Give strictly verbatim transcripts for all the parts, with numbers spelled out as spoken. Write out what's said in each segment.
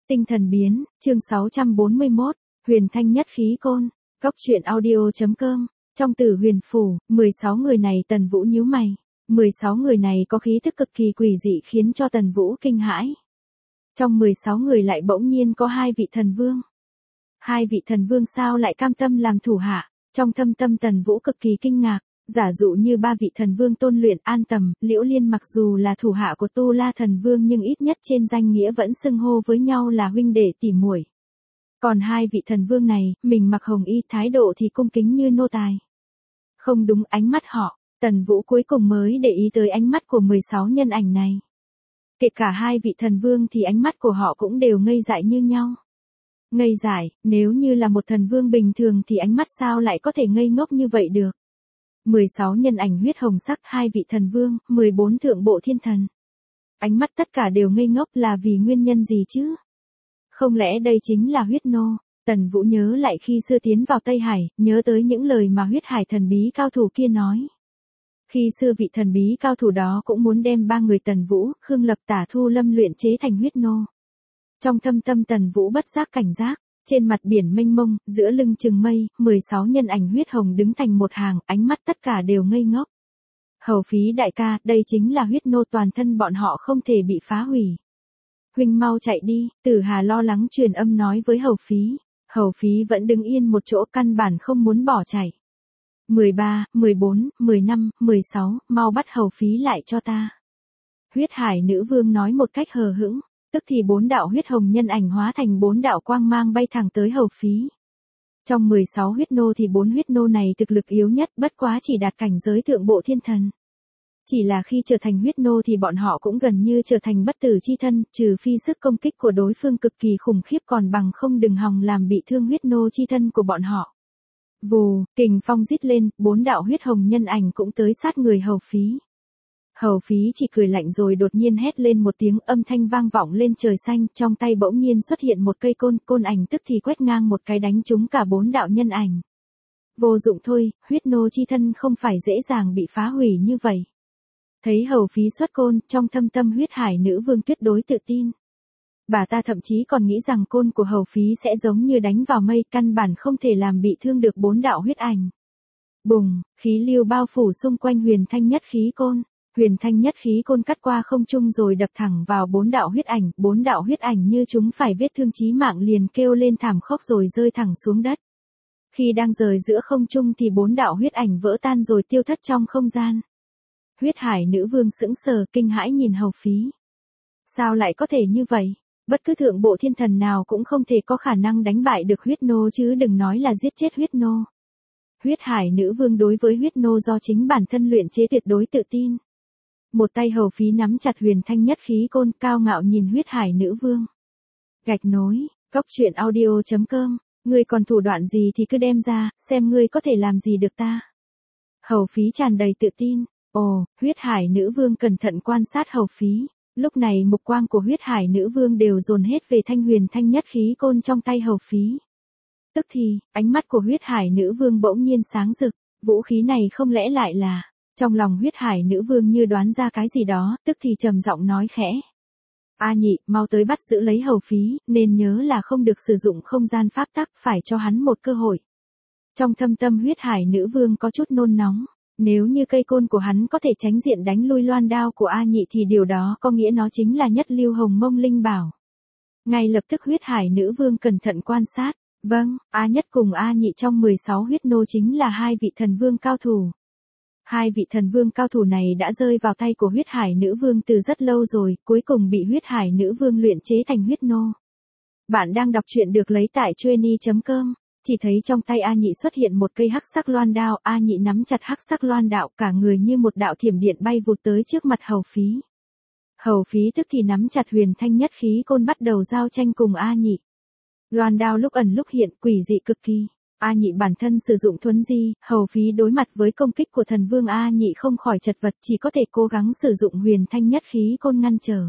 Tinh thần biến, chương sáu trăm bốn mươi mốt, huyền thanh nhất khí côn, góc truyện audio.com, trong tử huyền phủ, mười sáu người này Tần Vũ nhíu mày, mười sáu người này có khí thức cực kỳ quỷ dị khiến cho Tần Vũ kinh hãi. Trong mười sáu người lại bỗng nhiên có hai vị thần vương. Hai vị thần vương sao lại cam tâm làm thủ hạ, trong thâm tâm Tần Vũ cực kỳ kinh ngạc. Giả dụ như ba vị thần vương Tôn Luyện, An Tầm, Liễu Liên mặc dù là thủ hạ của Tu La thần vương nhưng ít nhất trên danh nghĩa vẫn xưng hô với nhau là huynh đệ tỷ muội. Còn hai vị thần vương này, mình mặc hồng y, thái độ thì cung kính như nô tài. Không đúng ánh mắt họ, Tần Vũ cuối cùng mới để ý tới ánh mắt của mười sáu nhân ảnh này. Kể cả hai vị thần vương thì ánh mắt của họ cũng đều ngây dại như nhau. Ngây dại, nếu như là một thần vương bình thường thì ánh mắt sao lại có thể ngây ngốc như vậy được. mười sáu nhân ảnh huyết hồng sắc, hai vị thần vương, mười bốn thượng bộ thiên thần. Ánh mắt tất cả đều ngây ngốc là vì nguyên nhân gì chứ? Không lẽ đây chính là huyết nô? Tần Vũ nhớ lại khi xưa tiến vào Tây Hải, nhớ tới những lời mà huyết hải thần bí cao thủ kia nói. Khi xưa vị thần bí cao thủ đó cũng muốn đem ba người Tần Vũ, Khương Lập, Tả Thu Lâm luyện chế thành huyết nô. Trong thâm tâm Tần Vũ bất giác cảnh giác. Trên mặt biển mênh mông, giữa lưng chừng mây, mười sáu nhân ảnh huyết hồng đứng thành một hàng, ánh mắt tất cả đều ngây ngốc. Hầu Phí đại ca, đây chính là huyết nô, toàn thân bọn họ không thể bị phá hủy. Huynh mau chạy đi, Tử Hà lo lắng truyền âm nói với Hầu Phí. Hầu Phí vẫn đứng yên một chỗ, căn bản không muốn bỏ chạy. mười ba, mười bốn, mười lăm, mười sáu, mau bắt Hầu Phí lại cho ta. Huyết hải nữ vương nói một cách hờ hững. Tức thì bốn đạo huyết hồng nhân ảnh hóa thành bốn đạo quang mang bay thẳng tới Hầu Phí. Trong mười sáu huyết nô thì bốn huyết nô này thực lực yếu nhất, bất quá chỉ đạt cảnh giới thượng bộ thiên thần. Chỉ là khi trở thành huyết nô thì bọn họ cũng gần như trở thành bất tử chi thân, trừ phi sức công kích của đối phương cực kỳ khủng khiếp, còn bằng không đừng hòng làm bị thương huyết nô chi thân của bọn họ. Vù, kình phong rít lên, bốn đạo huyết hồng nhân ảnh cũng tới sát người Hầu Phí. Hầu Phí chỉ cười lạnh rồi đột nhiên hét lên một tiếng, âm thanh vang vọng lên trời xanh, trong tay bỗng nhiên xuất hiện một cây côn, côn ảnh tức thì quét ngang một cái đánh trúng cả bốn đạo nhân ảnh. Vô dụng thôi, huyết nô chi thân không phải dễ dàng bị phá hủy như vậy. Thấy Hầu Phí xuất côn, trong thâm tâm huyết hải nữ vương tuyệt đối tự tin. Bà ta thậm chí còn nghĩ rằng côn của Hầu Phí sẽ giống như đánh vào mây, căn bản không thể làm bị thương được bốn đạo huyết ảnh. Bùng, khí lưu bao phủ xung quanh huyền thanh nhất khí côn. Huyền thanh nhất khí côn cắt qua không trung rồi đập thẳng vào bốn đạo huyết ảnh, bốn đạo huyết ảnh như chúng phải vết thương chí mạng liền kêu lên thảm khốc rồi rơi thẳng xuống đất. Khi đang rời giữa không trung thì bốn đạo huyết ảnh vỡ tan rồi tiêu thất trong không gian. Huyết hải nữ vương sững sờ kinh hãi nhìn Hầu Phí. Sao lại có thể như vậy? Bất cứ thượng bộ thiên thần nào cũng không thể có khả năng đánh bại được huyết nô chứ đừng nói là giết chết huyết nô. Huyết hải nữ vương đối với huyết nô do chính bản thân luyện chế tuyệt đối tự tin. Một tay Hầu Phí nắm chặt huyền thanh nhất khí côn, cao ngạo nhìn huyết hải nữ vương. Gạch nối, góc truyện audio.com, ngươi còn thủ đoạn gì thì cứ đem ra, xem ngươi có thể làm gì được ta. Hầu Phí tràn đầy tự tin. Ồ, huyết hải nữ vương cẩn thận quan sát Hầu Phí. Lúc này mục quang của huyết hải nữ vương đều dồn hết về thanh huyền thanh nhất khí côn trong tay Hầu Phí. Tức thì, ánh mắt của huyết hải nữ vương bỗng nhiên sáng rực, vũ khí này không lẽ lại là... Trong lòng huyết hải nữ vương như đoán ra cái gì đó, tức thì trầm giọng nói khẽ. A Nhị, mau tới bắt giữ lấy Hầu Phí, nên nhớ là không được sử dụng không gian pháp tắc, phải cho hắn một cơ hội. Trong thâm tâm huyết hải nữ vương có chút nôn nóng, nếu như cây côn của hắn có thể tránh diện đánh lui loan đao của A Nhị thì điều đó có nghĩa nó chính là nhất lưu hồng mông linh bảo. Ngay lập tức huyết hải nữ vương cẩn thận quan sát, vâng, A Nhất cùng A Nhị trong mười sáu huyết nô chính là hai vị thần vương cao thủ. Hai vị thần vương cao thủ này đã rơi vào tay của huyết hải nữ vương từ rất lâu rồi, cuối cùng bị huyết hải nữ vương luyện chế thành huyết nô. Bạn đang đọc truyện được lấy tại chueny chấm com, chỉ thấy trong tay A Nhị xuất hiện một cây hắc sắc loan đao, A Nhị nắm chặt hắc sắc loan đạo, cả người như một đạo thiểm điện bay vụt tới trước mặt Hầu Phí. Hầu Phí tức thì nắm chặt huyền thanh nhất khí côn bắt đầu giao tranh cùng A Nhị. Loan đao lúc ẩn lúc hiện, quỷ dị cực kỳ. A Nhị bản thân sử dụng thuấn di, Hầu Phí đối mặt với công kích của thần vương A Nhị không khỏi chật vật, chỉ có thể cố gắng sử dụng huyền thanh nhất khí côn ngăn trở.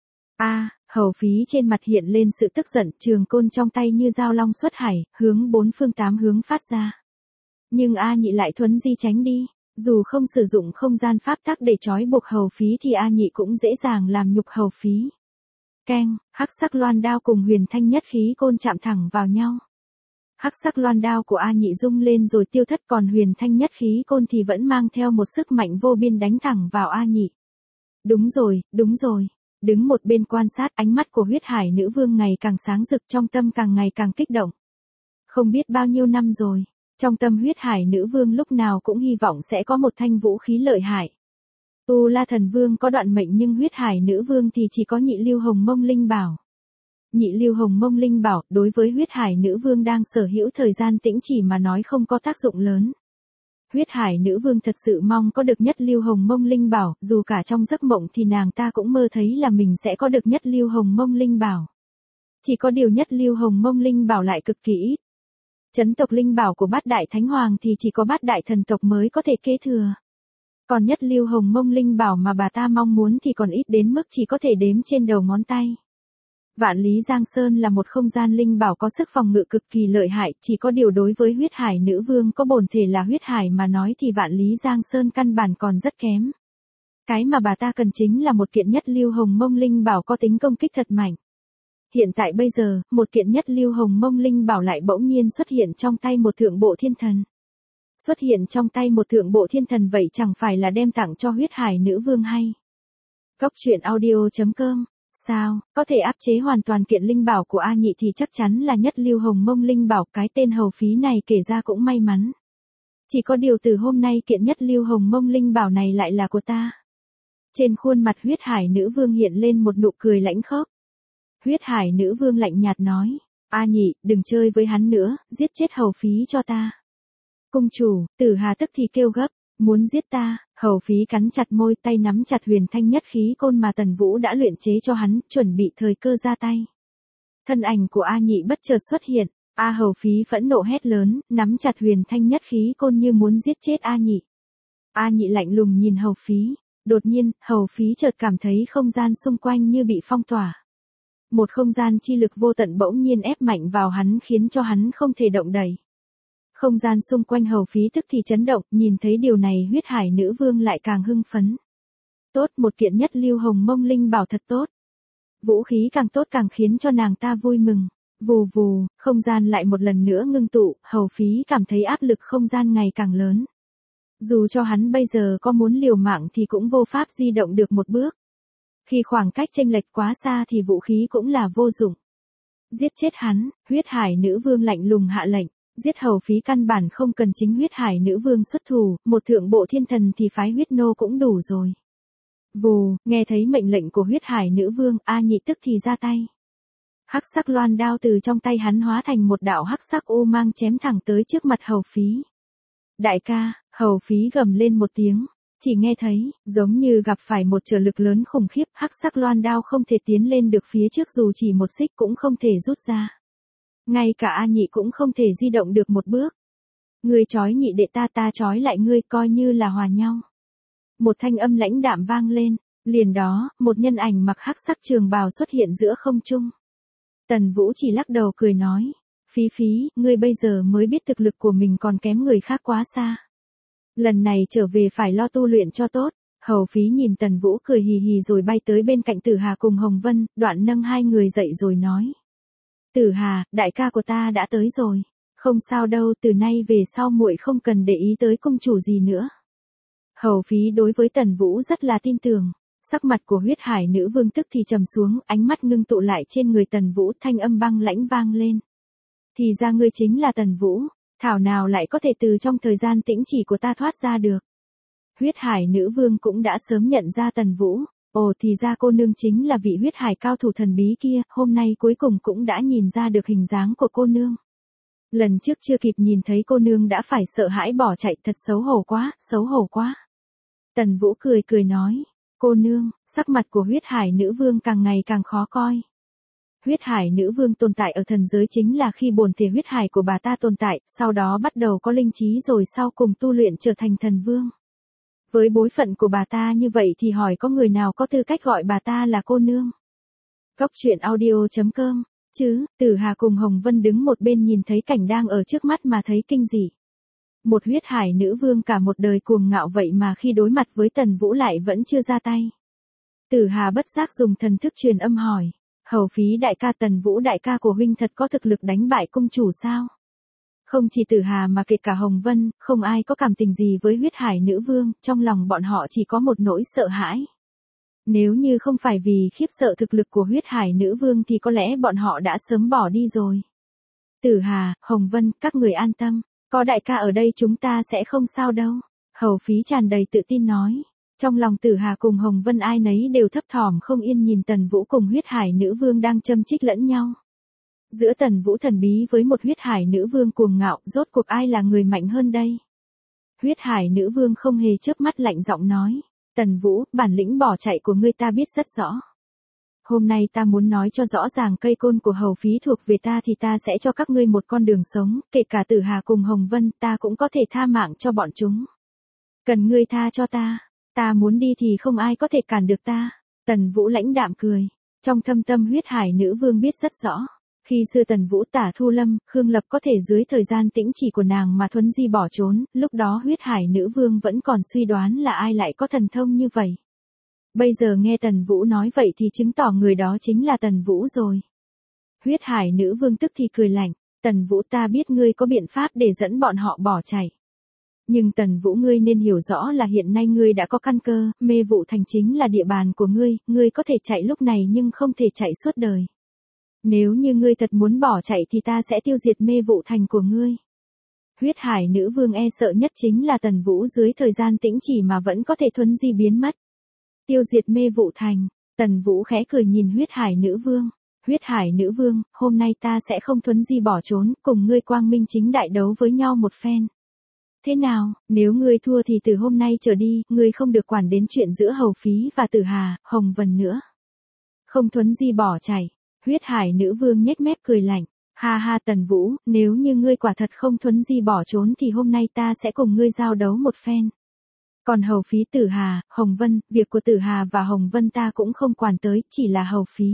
A, Hầu Phí trên mặt hiện lên sự tức giận, trường côn trong tay như dao long xuất hải, hướng bốn phương tám hướng phát ra. Nhưng A Nhị lại thuấn di tránh đi, dù không sử dụng không gian pháp tắc để trói buộc Hầu Phí thì A Nhị cũng dễ dàng làm nhục Hầu Phí. Keng, hắc sắc loan đao cùng huyền thanh nhất khí côn chạm thẳng vào nhau. Hắc sắc loan đao của A Nhị rung lên rồi tiêu thất, còn huyền thanh nhất khí côn thì vẫn mang theo một sức mạnh vô biên đánh thẳng vào A Nhị. Đúng rồi, đúng rồi. Đứng một bên quan sát, ánh mắt của huyết hải nữ vương ngày càng sáng rực, trong tâm càng ngày càng kích động. Không biết bao nhiêu năm rồi, trong tâm huyết hải nữ vương lúc nào cũng hy vọng sẽ có một thanh vũ khí lợi hại. Tu La Thần Vương có đoạn mệnh nhưng huyết hải nữ vương thì chỉ có nhị lưu hồng mông linh bảo. Nhị lưu hồng mông linh bảo đối với huyết hải nữ vương đang sở hữu thời gian tĩnh chỉ mà nói không có tác dụng lớn. Huyết hải nữ vương thật sự mong có được nhất lưu hồng mông linh bảo, dù cả trong giấc mộng thì nàng ta cũng mơ thấy là mình sẽ có được nhất lưu hồng mông linh bảo. Chỉ có điều nhất lưu hồng mông linh bảo lại cực kỳ ít. Chấn tộc linh bảo của bát đại thánh hoàng thì chỉ có bát đại thần tộc mới có thể kế thừa. Còn nhất lưu hồng mông linh bảo mà bà ta mong muốn thì còn ít đến mức chỉ có thể đếm trên đầu ngón tay. Vạn Lý Giang Sơn là một không gian linh bảo có sức phòng ngự cực kỳ lợi hại, chỉ có điều đối với huyết hải nữ vương có bổn thể là huyết hải mà nói thì Vạn Lý Giang Sơn căn bản còn rất kém. Cái mà bà ta cần chính là một kiện nhất lưu hồng mông linh bảo có tính công kích thật mạnh. Hiện tại bây giờ, một kiện nhất lưu hồng mông linh bảo lại bỗng nhiên xuất hiện trong tay một thượng bộ thiên thần. Xuất hiện trong tay một thượng bộ thiên thần vậy chẳng phải là đem tặng cho huyết hải nữ vương hay. Góc truyện audio chấm com. Sao, có thể áp chế hoàn toàn kiện linh bảo của A Nhị thì chắc chắn là nhất lưu hồng mông linh bảo, cái tên hầu phí này kể ra cũng may mắn. Chỉ có điều từ hôm nay kiện nhất lưu hồng mông linh bảo này lại là của ta. Trên khuôn mặt huyết hải nữ vương hiện lên một nụ cười lãnh khốc. Huyết hải nữ vương lạnh nhạt nói, A Nhị, đừng chơi với hắn nữa, giết chết hầu phí cho ta. Cung chủ, Tử Hà tức thì kêu gấp, muốn giết ta. Hầu phí cắn chặt môi, tay nắm chặt huyền thanh nhất khí côn mà Tần Vũ đã luyện chế cho hắn, chuẩn bị thời cơ ra tay. Thân ảnh của A Nhị bất chợt xuất hiện, A hầu phí phẫn nộ hét lớn, nắm chặt huyền thanh nhất khí côn như muốn giết chết A Nhị. A Nhị lạnh lùng nhìn hầu phí, đột nhiên, hầu phí chợt cảm thấy không gian xung quanh như bị phong tỏa. Một không gian chi lực vô tận bỗng nhiên ép mạnh vào hắn khiến cho hắn không thể động đậy. Không gian xung quanh hầu phí tức thì chấn động, nhìn thấy điều này huyết hải nữ vương lại càng hưng phấn. Tốt, một kiện nhất lưu hồng mông linh bảo thật tốt. Vũ khí càng tốt càng khiến cho nàng ta vui mừng. Vù vù, không gian lại một lần nữa ngưng tụ, hầu phí cảm thấy áp lực không gian ngày càng lớn. Dù cho hắn bây giờ có muốn liều mạng thì cũng vô pháp di động được một bước. Khi khoảng cách chênh lệch quá xa thì vũ khí cũng là vô dụng. Giết chết hắn, huyết hải nữ vương lạnh lùng hạ lệnh. Giết hầu phí căn bản không cần chính huyết hải nữ vương xuất thủ, một thượng bộ thiên thần thì phái huyết nô cũng đủ rồi. Vù, nghe thấy mệnh lệnh của huyết hải nữ vương, A Nhị tức thì ra tay. Hắc sắc loan đao từ trong tay hắn hóa thành một đạo hắc sắc u mang chém thẳng tới trước mặt hầu phí. Đại ca, hầu phí gầm lên một tiếng, chỉ nghe thấy, giống như gặp phải một trở lực lớn khủng khiếp, hắc sắc loan đao không thể tiến lên được phía trước dù chỉ một xích cũng không thể rút ra. Ngay cả A Nhị cũng không thể di động được một bước. Ngươi trói nhị đệ ta, ta trói lại ngươi, coi như là hòa nhau. Một thanh âm lãnh đạm vang lên, liền đó, một nhân ảnh mặc hắc sắc trường bào xuất hiện giữa không trung. Tần Vũ chỉ lắc đầu cười nói, Phí Phí, ngươi bây giờ mới biết thực lực của mình còn kém người khác quá xa. Lần này trở về phải lo tu luyện cho tốt. Hầu Phí nhìn Tần Vũ cười hì hì rồi bay tới bên cạnh Tử Hà cùng Hồng Vân, đoạn nâng hai người dậy rồi nói. Tử Hà, đại ca của ta đã tới rồi. Không sao đâu, từ nay về sau muội không cần để ý tới công chủ gì nữa. Hầu Phí đối với Tần Vũ rất là tin tưởng. Sắc mặt của huyết hải nữ vương tức thì trầm xuống, ánh mắt ngưng tụ lại trên người Tần Vũ, thanh âm băng lãnh vang lên. Thì ra ngươi chính là Tần Vũ, thảo nào lại có thể từ trong thời gian tĩnh chỉ của ta thoát ra được. Huyết hải nữ vương cũng đã sớm nhận ra Tần Vũ. Ồ, thì ra cô nương chính là vị huyết hải cao thủ thần bí kia, hôm nay cuối cùng cũng đã nhìn ra được hình dáng của cô nương. Lần trước chưa kịp nhìn thấy cô nương đã phải sợ hãi bỏ chạy, thật xấu hổ quá, xấu hổ quá. Tần Vũ cười cười nói, cô nương, sắc mặt của huyết hải nữ vương càng ngày càng khó coi. Huyết hải nữ vương tồn tại ở thần giới chính là khi bổn thể huyết hải của bà ta tồn tại, sau đó bắt đầu có linh trí rồi sau cùng tu luyện trở thành thần vương. Với bối phận của bà ta như vậy thì hỏi có người nào có tư cách gọi bà ta là cô nương. Góc truyện audio chấm com, chứ, Tử Hà cùng Hồng Vân đứng một bên nhìn thấy cảnh đang ở trước mắt mà thấy kinh dị. Một huyết hải nữ vương cả một đời cuồng ngạo vậy mà khi đối mặt với Tần Vũ lại vẫn chưa ra tay. Tử Hà bất giác dùng thần thức truyền âm hỏi, Hầu Phí đại ca, Tần Vũ đại ca của huynh thật có thực lực đánh bại cung chủ sao? Không chỉ Tử Hà mà kể cả Hồng Vân, không ai có cảm tình gì với huyết hải nữ vương, trong lòng bọn họ chỉ có một nỗi sợ hãi. Nếu như không phải vì khiếp sợ thực lực của huyết hải nữ vương thì có lẽ bọn họ đã sớm bỏ đi rồi. Tử Hà, Hồng Vân, các người an tâm, có đại ca ở đây chúng ta sẽ không sao đâu. Hầu Phí tràn đầy tự tin nói. Trong lòng Tử Hà cùng Hồng Vân ai nấy đều thấp thỏm không yên nhìn Tần Vũ cùng huyết hải nữ vương đang châm chích lẫn nhau. Giữa Tần Vũ thần bí với một huyết hải nữ vương cuồng ngạo, rốt cuộc ai là người mạnh hơn đây? Huyết hải nữ vương không hề chớp mắt lạnh giọng nói. Tần Vũ, bản lĩnh bỏ chạy của ngươi ta biết rất rõ. Hôm nay ta muốn nói cho rõ ràng cây côn của Hầu Phí thuộc về ta thì ta sẽ cho các ngươi một con đường sống, kể cả Tử Hà cùng Hồng Vân ta cũng có thể tha mạng cho bọn chúng. Cần ngươi tha cho ta, ta muốn đi thì không ai có thể cản được ta. Tần Vũ lãnh đạm cười, trong thâm tâm huyết hải nữ vương biết rất rõ. Khi xưa Tần Vũ Tả Thu Lâm, Khương Lập có thể dưới thời gian tĩnh chỉ của nàng mà thuấn di bỏ trốn, lúc đó huyết hải nữ vương vẫn còn suy đoán là ai lại có thần thông như vậy. Bây giờ nghe Tần Vũ nói vậy thì chứng tỏ người đó chính là Tần Vũ rồi. Huyết hải nữ vương tức thì cười lạnh, Tần Vũ ta biết ngươi có biện pháp để dẫn bọn họ bỏ chạy. Nhưng Tần Vũ ngươi nên hiểu rõ là hiện nay ngươi đã có căn cơ, Mê Vụ Thành chính là địa bàn của ngươi, ngươi có thể chạy lúc này nhưng không thể chạy suốt đời. Nếu như ngươi thật muốn bỏ chạy thì ta sẽ tiêu diệt Mê Vụ Thành của ngươi. Huyết hải nữ vương e sợ nhất chính là Tần Vũ dưới thời gian tĩnh chỉ mà vẫn có thể thuấn di biến mất. Tiêu diệt Mê Vụ Thành, Tần Vũ khẽ cười nhìn huyết hải nữ vương. Huyết hải nữ vương, hôm nay ta sẽ không thuấn di bỏ trốn, cùng ngươi quang minh chính đại đấu với nhau một phen. Thế nào, nếu ngươi thua thì từ hôm nay trở đi, ngươi không được quản đến chuyện giữa Hầu Phí và Tử Hà, Hồng Vân nữa. Không thuấn di bỏ chạy, huyết hải nữ vương nhếch mép cười lạnh. Ha ha Tần Vũ, nếu như ngươi quả thật không thuấn di bỏ trốn thì hôm nay ta sẽ cùng ngươi giao đấu một phen. Còn Hầu Phí Tử Hà, Hồng Vân, việc của Tử Hà và Hồng Vân ta cũng không quản tới, chỉ là Hầu Phí.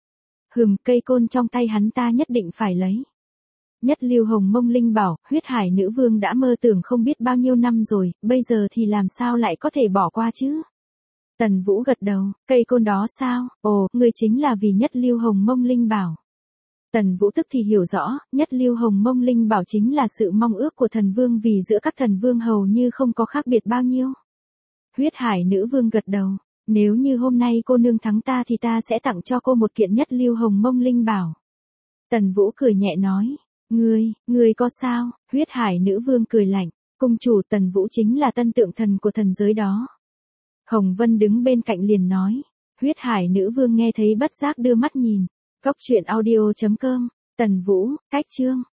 Hừm, cây côn trong tay hắn ta nhất định phải lấy. Nhất Lưu Hồng Mông Linh bảo, huyết hải nữ vương đã mơ tưởng không biết bao nhiêu năm rồi, bây giờ thì làm sao lại có thể bỏ qua chứ? Tần Vũ gật đầu, cây côn đó sao? Ồ, ngươi chính là vì Nhất Lưu Hồng Mông Linh bảo. Tần Vũ tức thì hiểu rõ, Nhất Lưu Hồng Mông Linh bảo chính là sự mong ước của thần vương vì giữa các thần vương hầu như không có khác biệt bao nhiêu. Huyết hải nữ vương gật đầu, nếu như hôm nay cô nương thắng ta thì ta sẽ tặng cho cô một kiện Nhất Lưu Hồng Mông Linh bảo. Tần Vũ cười nhẹ nói, ngươi, ngươi có sao? Huyết hải nữ vương cười lạnh, cung chủ Tần Vũ chính là tân tượng thần của thần giới đó. Hồng Vân đứng bên cạnh liền nói, huyết hải nữ vương nghe thấy bất giác đưa mắt nhìn. Cốc truyện audio chấm com, Tần Vũ, cách chương.